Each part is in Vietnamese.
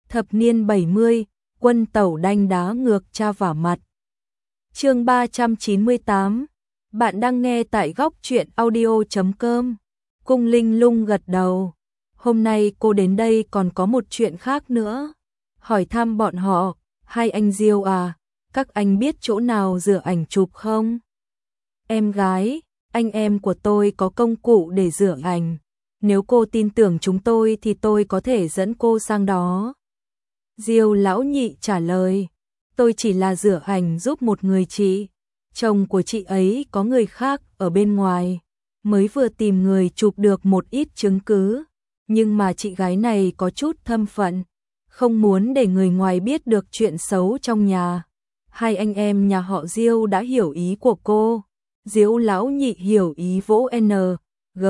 Thập niên 70, quân tẩu đanh đá ngược cha vả mặt. Chương 398. Bạn đang nghe tại góc truyện audio.com. Cung Linh Lung gật đầu. Hôm nay cô đến đây còn có một chuyện khác nữa. Hỏi thăm bọn họ, hai anh Diêu à, các anh biết chỗ nào rửa ảnh chụp không? Em gái, anh em của tôi có công cụ để rửa ảnh. Nếu cô tin tưởng chúng tôi thì tôi có thể dẫn cô sang đó. Diêu lão nhị trả lời, tôi chỉ là rửa ảnh giúp một người chị. Chồng của chị ấy có người khác ở bên ngoài, mới vừa tìm người chụp được một ít chứng cứ. Nhưng mà chị gái này có chút thâm phận, không muốn để người ngoài biết được chuyện xấu trong nhà. Hai anh em nhà họ Diêu đã hiểu ý của cô. Diêu lão nhị hiểu ý vỗ N, G,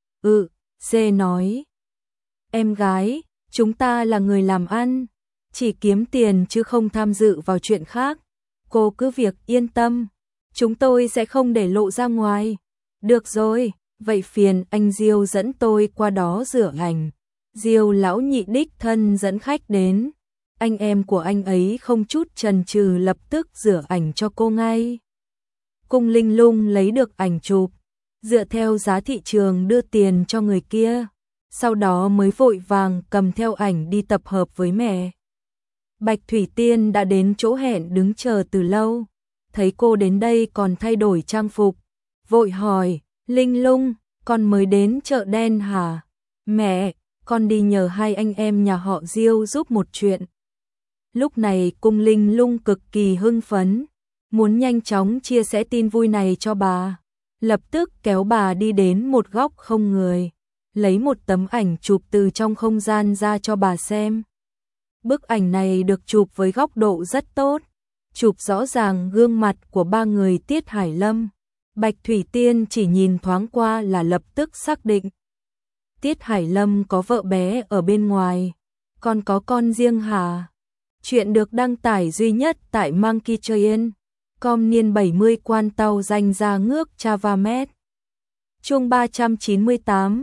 C nói. Em gái, chúng ta là người làm ăn, chỉ kiếm tiền chứ không tham dự vào chuyện khác. Cô cứ việc yên tâm, chúng tôi sẽ không để lộ ra ngoài. Được rồi, vậy phiền anh Diêu dẫn tôi qua đó rửa ảnh. Diêu lão nhị đích thân dẫn khách đến. Anh em của anh ấy không chút chần chừ lập tức rửa ảnh cho cô ngay. Cung Linh Lung lấy được ảnh chụp, dựa theo giá thị trường đưa tiền cho người kia, sau đó mới vội vàng cầm theo ảnh đi tập hợp với mẹ. Bạch Thủy Tiên đã đến chỗ hẹn đứng chờ từ lâu, thấy cô đến đây còn thay đổi trang phục, vội hỏi, Linh Lung, con mới đến chợ đen hả? Mẹ, con đi nhờ hai anh em nhà họ Diêu giúp một chuyện. Lúc này Cung Linh Lung cực kỳ hưng phấn, muốn nhanh chóng chia sẻ tin vui này cho bà. Lập tức kéo bà đi đến một góc không người, lấy một tấm ảnh chụp từ trong không gian ra cho bà xem. Bức ảnh này được chụp với góc độ rất tốt, chụp rõ ràng gương mặt của ba người Tiết Hải Lâm. Bạch Thủy Tiên chỉ nhìn thoáng qua là lập tức xác định. Tiết Hải Lâm có vợ bé ở bên ngoài, còn có con riêng hả? Chuyện được đăng tải duy nhất tại Monkey Train. Com niên 70 quan tàu danh ra ngước Chavamet. Chương 398.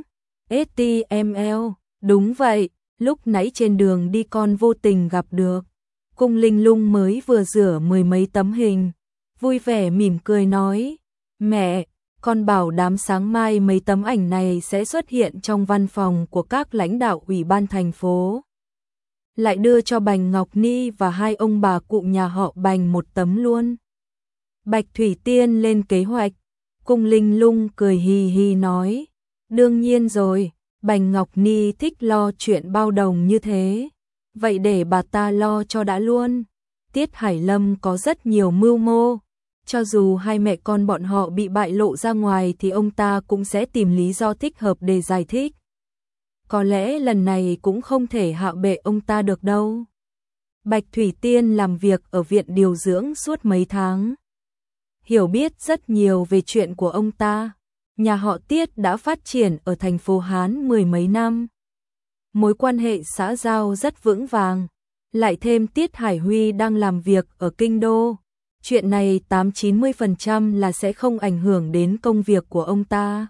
STML. Đúng vậy, lúc nãy trên đường đi con vô tình gặp được. Cung Linh Lung mới vừa rửa mười mấy tấm hình, vui vẻ mỉm cười nói, mẹ, con bảo đảm sáng mai mấy tấm ảnh này sẽ xuất hiện trong văn phòng của các lãnh đạo ủy ban thành phố. Lại đưa cho Bành Ngọc Ni và hai ông bà cụ nhà họ Bành một tấm luôn. Bạch Thủy Tiên lên kế hoạch, Cung Linh Lung cười hì hì nói, đương nhiên rồi, Bành Ngọc Ni thích lo chuyện bao đồng như thế, vậy để bà ta lo cho đã luôn. Tiết Hải Lâm có rất nhiều mưu mô, cho dù hai mẹ con bọn họ bị bại lộ ra ngoài thì ông ta cũng sẽ tìm lý do thích hợp để giải thích. Có lẽ lần này cũng không thể hạ bệ ông ta được đâu. Bạch Thủy Tiên làm việc ở viện điều dưỡng suốt mấy tháng, hiểu biết rất nhiều về chuyện của ông ta. Nhà họ Tiết đã phát triển ở thành phố Hán mười mấy năm, mối quan hệ xã giao rất vững vàng, lại thêm Tiết Hải Huy đang làm việc ở kinh đô. Chuyện này 80-90% là sẽ không ảnh hưởng đến công việc của ông ta.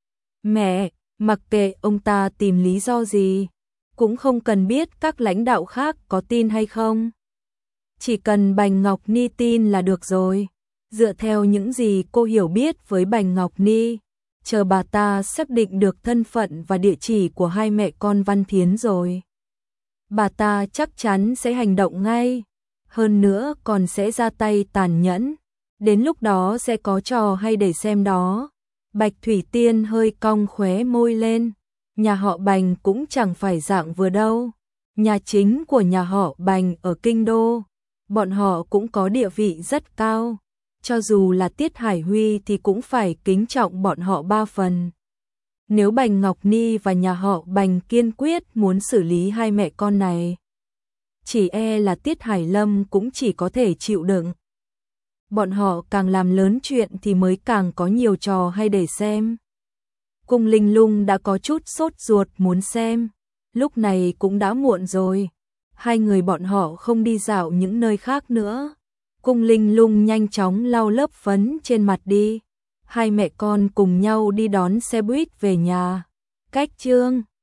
Mẹ, mặc kệ ông ta tìm lý do gì, cũng không cần biết các lãnh đạo khác có tin hay không. Chỉ cần Bành Ngọc Ni tin là được rồi. Dựa theo những gì cô hiểu biết với Bành Ngọc Ni, chờ bà ta xác định được thân phận và địa chỉ của hai mẹ con Văn Thiến rồi, bà ta chắc chắn sẽ hành động ngay. Hơn nữa còn sẽ ra tay tàn nhẫn. Đến lúc đó sẽ có trò hay để xem đó. Bạch Thủy Tiên hơi cong khóe môi lên. Nhà họ Bành cũng chẳng phải dạng vừa đâu. Nhà chính của nhà họ Bành ở kinh đô, bọn họ cũng có địa vị rất cao. Cho dù là Tiết Hải Huy thì cũng phải kính trọng bọn họ 3 phần. Nếu Bành Ngọc Ni và nhà họ Bành kiên quyết muốn xử lý hai mẹ con này, chỉ e là Tiết Hải Lâm cũng chỉ có thể chịu đựng. Bọn họ càng làm lớn chuyện thì mới càng có nhiều trò hay để xem. Cung Linh Lung đã có chút sốt ruột muốn xem. Lúc này cũng đã muộn rồi, hai người bọn họ không đi dạo những nơi khác nữa. Cung Linh Lung nhanh chóng lau lớp phấn trên mặt đi. Hai mẹ con cùng nhau đi đón xe buýt về nhà. Cách chương